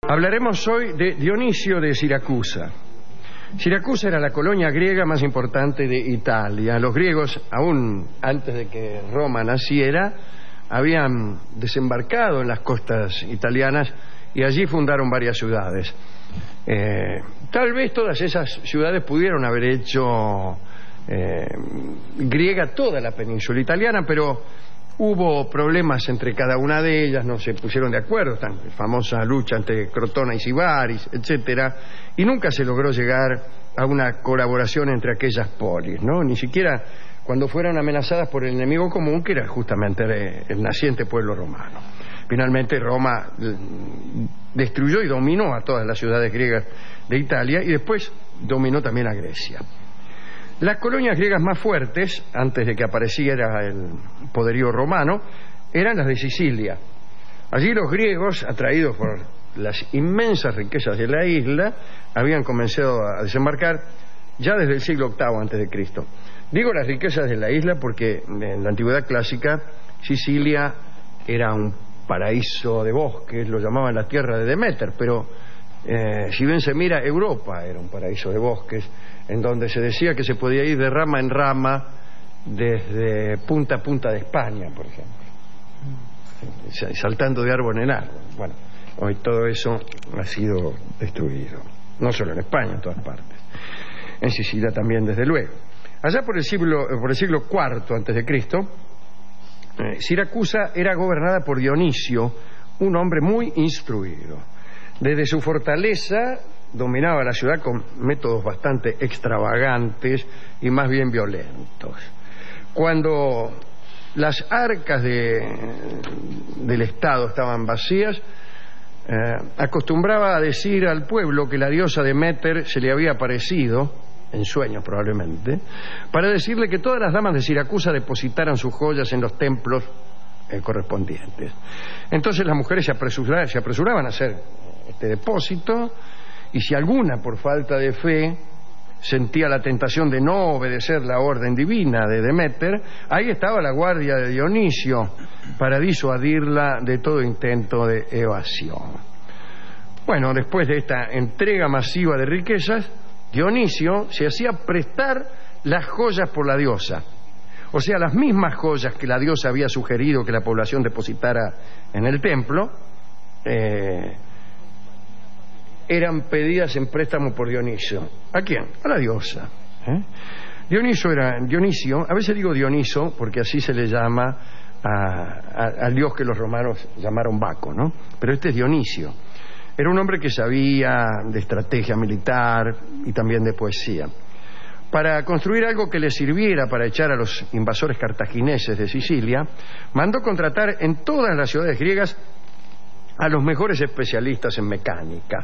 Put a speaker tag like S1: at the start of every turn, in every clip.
S1: Hablaremos hoy de Dionisio de Siracusa. Siracusa era la colonia griega más importante de Italia. Los griegos, aún antes de que Roma naciera, habían desembarcado en las costas italianas y allí fundaron varias ciudades. Tal vez todas esas ciudades pudieron haber hecho griega toda la península italiana, pero hubo problemas entre cada una de ellas, no se pusieron de acuerdo, tan famosa lucha entre Crotona y Sibaris, etcétera, y nunca se logró llegar a una colaboración entre aquellas polis, ¿no? Ni siquiera cuando fueron amenazadas por el enemigo común, que era justamente el naciente pueblo romano. Finalmente Roma destruyó y dominó a todas las ciudades griegas de Italia y después dominó también a Grecia. Las colonias griegas más fuertes, antes de que apareciera el poderío romano, eran las de Sicilia. Allí los griegos, atraídos por las inmensas riquezas de la isla, habían comenzado a desembarcar ya desde el siglo VIII antes de Cristo. Digo las riquezas de la isla porque en la antigüedad clásica Sicilia era un paraíso de bosques, lo llamaban la tierra de Deméter, pero si bien se mira, Europa era un paraíso de bosques, en donde se decía que se podía ir de rama en rama desde punta a punta de España, por ejemplo, saltando de árbol en árbol. Bueno, hoy todo eso ha sido destruido, no solo en España, en todas partes. En Sicilia también, desde luego. Allá por el siglo IV antes de Cristo, Siracusa era gobernada por Dionisio, un hombre muy instruido. Desde su fortaleza dominaba la ciudad con métodos bastante extravagantes y más bien violentos. Cuando las arcas del Estado estaban vacías, acostumbraba a decir al pueblo que la diosa Deméter se le había aparecido, en sueños probablemente, para decirle que todas las damas de Siracusa depositaran sus joyas en los templos correspondientes. Entonces las mujeres se apresuraban a hacer este depósito, y si alguna, por falta de fe, sentía la tentación de no obedecer la orden divina de Deméter, ahí estaba la guardia de Dionisio para disuadirla de todo intento de evasión. Bueno, después de esta entrega masiva de riquezas, Dionisio se hacía prestar las joyas por la diosa. O sea, las mismas joyas que la diosa había sugerido que la población depositara en el templo, eran pedidas en préstamo por Dionisio. ¿A quién? A la diosa. Dionisio, a veces digo Dioniso porque así se le llama al dios que los romanos llamaron Baco, ¿no? Pero este es Dionisio. Era un hombre que sabía de estrategia militar y también de poesía. Para construir algo que le sirviera para echar a los invasores cartagineses de Sicilia, mandó contratar en todas las ciudades griegas a los mejores especialistas en mecánica.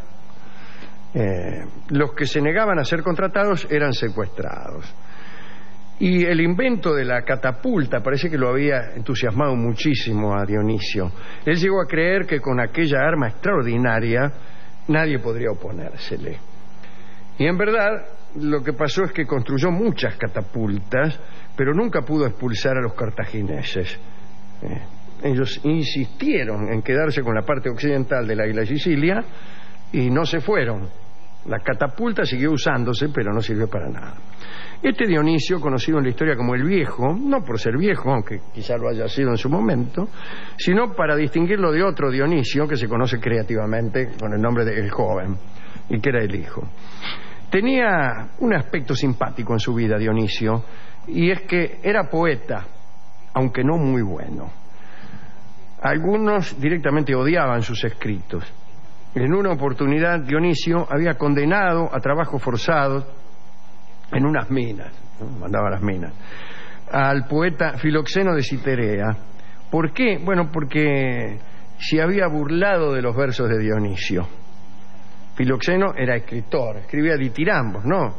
S1: Los que se negaban a ser contratados eran secuestrados. Y el invento de la catapulta parece que lo había entusiasmado muchísimo a Dionisio. Él llegó a creer que con aquella arma extraordinaria nadie podría oponérsele. Y en verdad lo que pasó es que construyó muchas catapultas, pero nunca pudo expulsar a los cartagineses. Ellos insistieron en quedarse con la parte occidental de la isla de Sicilia y no se fueron. La catapulta siguió usándose, pero no sirvió para nada. Este Dionisio, conocido en la historia como el Viejo, no por ser viejo, aunque quizá lo haya sido en su momento, sino para distinguirlo de otro Dionisio que se conoce creativamente con el nombre de El Joven, y que era el hijo. Tenía un aspecto simpático en su vida, Dionisio, y es que era poeta, aunque no muy bueno. Algunos directamente odiaban sus escritos. En una oportunidad Dionisio había condenado a trabajos forzados en unas minas, ¿no? Mandaba a las minas, al poeta Filoxeno de Citerea. ¿Por qué? Bueno, porque se había burlado de los versos de Dionisio. Filoxeno era escritor, escribía ditirambos, ¿no?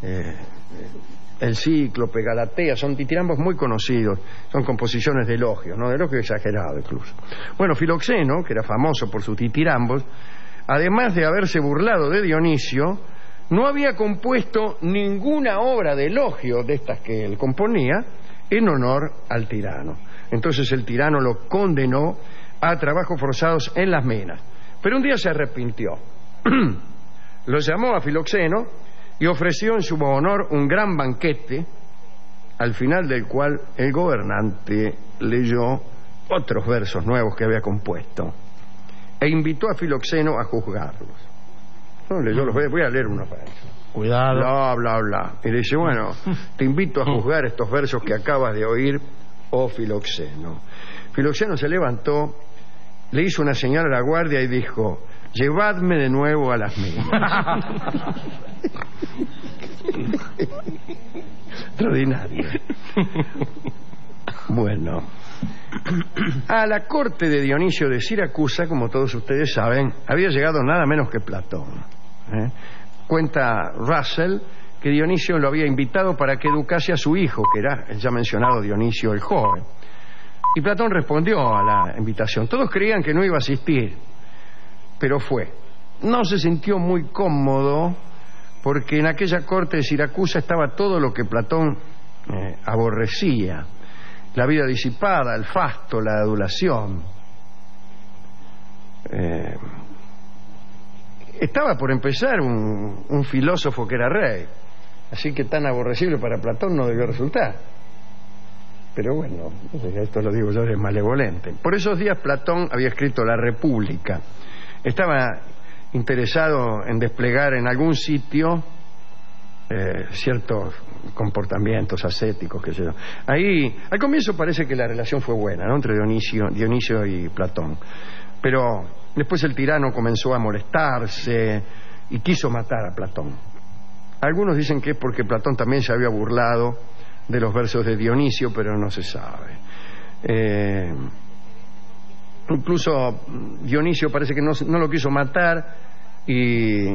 S1: El Cíclope, Galatea, son ditirambos muy conocidos, son composiciones de elogios, ¿no? De elogio exagerado incluso. Bueno, Filoxeno, que era famoso por sus ditirambos, además de haberse burlado de Dionisio, no había compuesto ninguna obra de elogio de estas que él componía en honor al tirano. Entonces el tirano lo condenó a trabajos forzados en las minas. Pero un día se arrepintió. Lo llamó a Filoxeno y ofreció en su honor un gran banquete, al final del cual el gobernante leyó otros versos nuevos que había compuesto e invitó a Filoxeno a juzgarlos. No, leyó los, voy a leer unos versos.
S2: Cuidado.
S1: Bla, bla, bla. Y le dice, bueno, te invito a juzgar estos versos que acabas de oír, oh Filoxeno. Filoxeno se levantó, le hizo una señal a la guardia y dijo, llevadme de nuevo a las minas. Extraordinario. Bueno, a la corte de Dionisio de Siracusa, como todos ustedes saben, había llegado nada menos que Platón. Cuenta Russell que Dionisio lo había invitado para que educase a su hijo, que era el ya mencionado Dionisio el joven. Y Platón respondió a la invitación. Todos creían que no iba a asistir, pero fue. No se sintió muy cómodo porque en aquella corte de Siracusa estaba todo lo que Platón aborrecía: la vida disipada, el fasto, la adulación. Estaba por empezar un filósofo que era rey, así que tan aborrecible para Platón no debió resultar. Pero bueno, esto lo digo yo, es malevolente. Por esos días Platón había escrito La República. Estaba interesado en desplegar en algún sitio ciertos comportamientos ascéticos, qué sé yo. Ahí, al comienzo parece que la relación fue buena, ¿no?, entre Dionisio y Platón. Pero después el tirano comenzó a molestarse y quiso matar a Platón. Algunos dicen que es porque Platón también se había burlado de los versos de Dionisio, pero no se sabe. Incluso Dionisio parece que no lo quiso matar y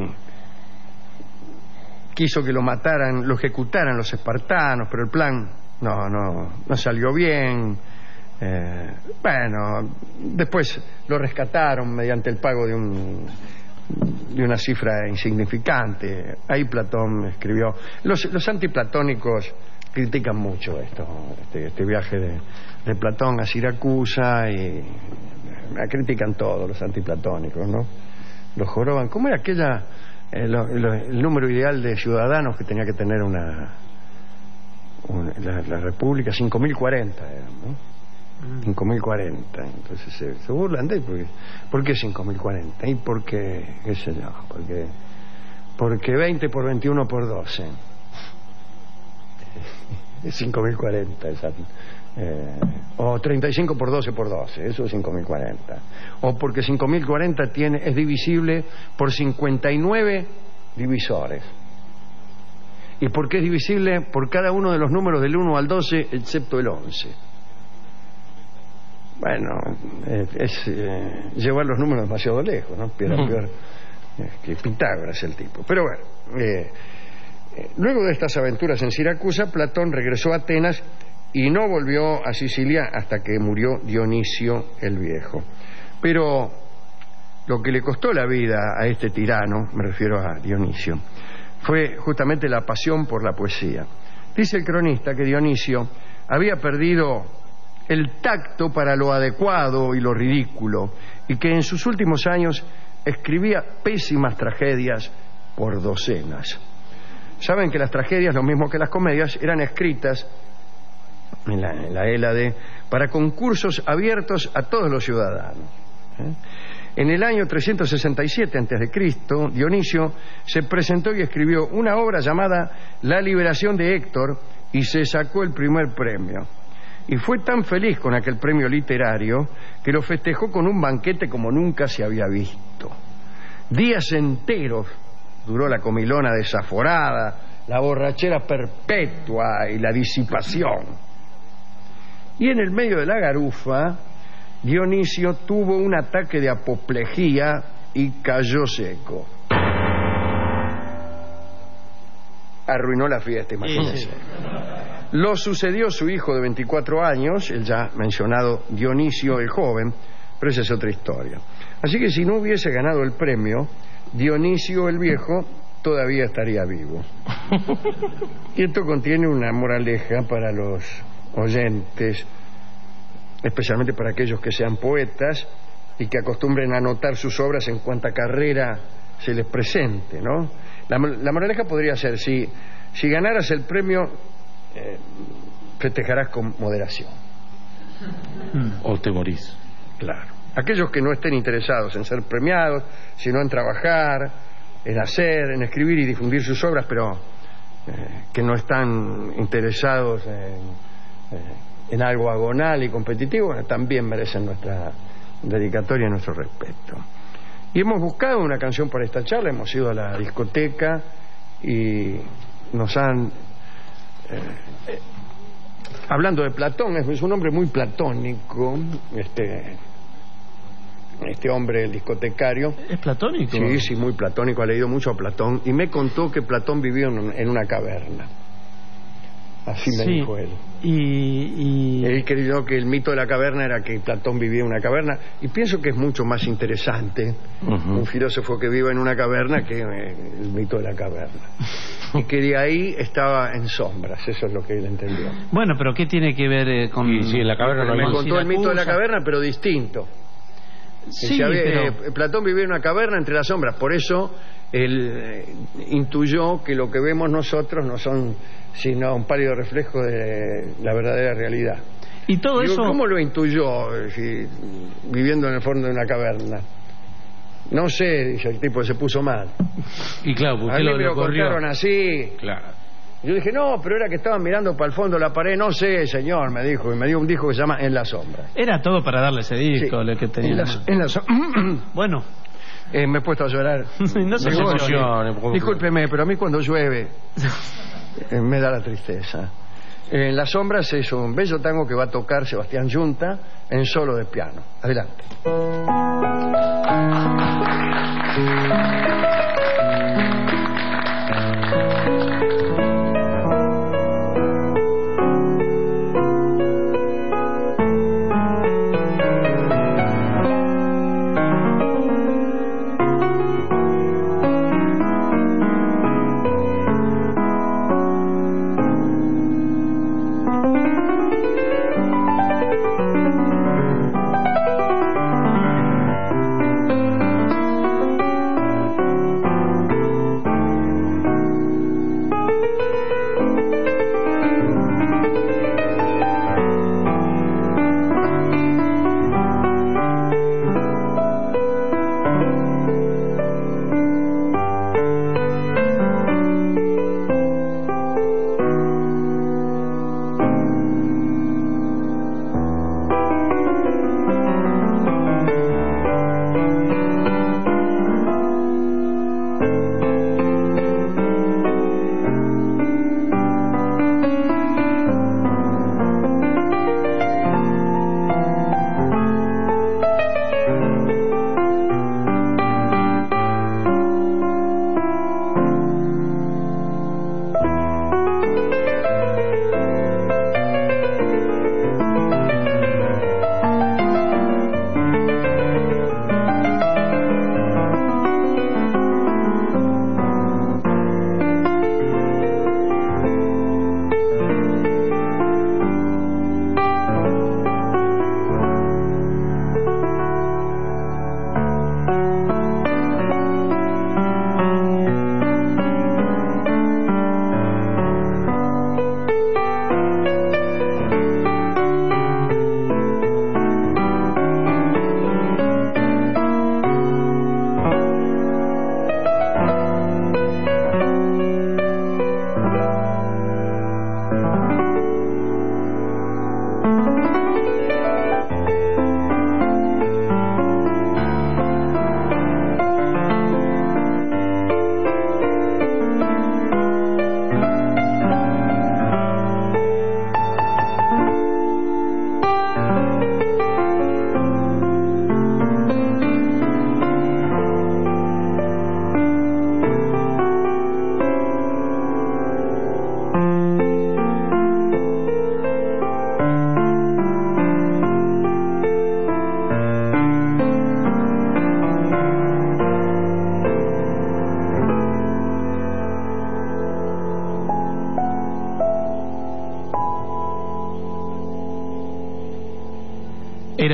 S1: quiso que lo mataran, lo ejecutaran los espartanos, pero el plan no salió bien. Bueno, después lo rescataron mediante el pago de una cifra insignificante. Ahí Platón escribió. Los antiplatónicos critican mucho este viaje de Platón a Siracusa, y critican todo los antiplatónicos, ¿no? Los joroban. ¿Cómo era aquella el número ideal de ciudadanos que tenía que tener la República? 5.040 eran, ¿no? 5.040. Entonces se burlan de él. ¿Por qué 5.040? ¿Y por qué? ¿Qué sé yo? Porque 20 por 21 por 12 es 5.040. O 35 por 12 por 12, eso es 5.040. O porque 5.040 es divisible por 59 divisores. Y porque es divisible por cada uno de los números del 1 al 12, excepto el 11. Bueno, es llevar los números demasiado lejos, ¿no? Peor que Pitágoras el tipo. Pero bueno, luego de estas aventuras en Siracusa, Platón regresó a Atenas y no volvió a Sicilia hasta que murió Dionisio el Viejo. Pero lo que le costó la vida a este tirano, me refiero a Dionisio, fue justamente la pasión por la poesía. Dice el cronista que Dionisio había perdido el tacto para lo adecuado y lo ridículo, y que en sus últimos años escribía pésimas tragedias por docenas. Saben que las tragedias, lo mismo que las comedias, eran escritas en la Hélade para concursos abiertos a todos los ciudadanos. En el año 367 a.C., Dionisio se presentó y escribió una obra llamada La liberación de Héctor y se sacó el primer premio. Y fue tan feliz con aquel premio literario que lo festejó con un banquete como nunca se había visto. Días enteros duró la comilona desaforada, la borrachera perpetua y la disipación. Y en el medio de la garufa, Dionisio tuvo un ataque de apoplejía y cayó seco. Arruinó la fiesta, imagínense. Lo sucedió su hijo de 24 años, el ya mencionado Dionisio el joven, pero esa es otra historia. Así que si no hubiese ganado el premio, Dionisio el Viejo todavía estaría vivo. Y esto contiene una moraleja para los oyentes, especialmente para aquellos que sean poetas y que acostumbren a anotar sus obras en cuanta carrera se les presente, ¿no? La moraleja podría ser, si ganaras el premio, festejarás con moderación.
S2: O te morís.
S1: Claro. Aquellos que no estén interesados en ser premiados, sino en trabajar, en hacer, en escribir y difundir sus obras, pero que no están interesados en algo agonal y competitivo, bueno, también merecen nuestra dedicatoria y nuestro respeto. Y hemos buscado una canción para esta charla, hemos ido a la discoteca y nos han... hablando de Platón, es un hombre muy platónico, este hombre, el discotecario.
S2: ¿Es platónico?
S1: Sí, sí, muy platónico, ha leído mucho a Platón y me contó que Platón vivió en una caverna. Así me dijo él. Él creyó que el mito de la caverna era que Platón vivía en una caverna, y pienso que es mucho más interesante un filósofo que viva en una caverna que el mito de la caverna. Y que de ahí estaba en sombras, eso es lo que él entendió.
S3: Bueno, pero ¿qué tiene que ver con...?
S2: Y si en la caverna no
S1: me
S2: hay...
S1: contó el mito de la caverna, pero distinto.
S3: Sí, pero...
S1: Platón vivía en una caverna entre las sombras, por eso él intuyó que lo que vemos nosotros no son sino un pálido reflejo de la verdadera realidad.
S3: Y todo eso...
S1: ¿Cómo lo intuyó viviendo en el fondo de una caverna? No sé, dice el tipo, se puso mal.
S2: Y claro,
S1: a mí me lo contaron así.
S2: Claro.
S1: Yo dije, no, pero era que estaban mirando para el fondo de la pared. No sé, señor, me dijo, y me dio un disco que se llama En la sombra.
S3: Era todo para darle ese disco,
S1: Sí.
S3: lo que tenía. Bueno,
S1: me he puesto a llorar.
S3: no se emocione.
S1: Discúlpeme, pero a mí cuando llueve me da la tristeza. En las sombras es un bello tango que va a tocar Sebastián Yunta en solo de piano. Adelante.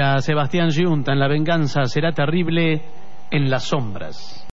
S3: para Sebastián Giunta en La venganza será terrible en las sombras.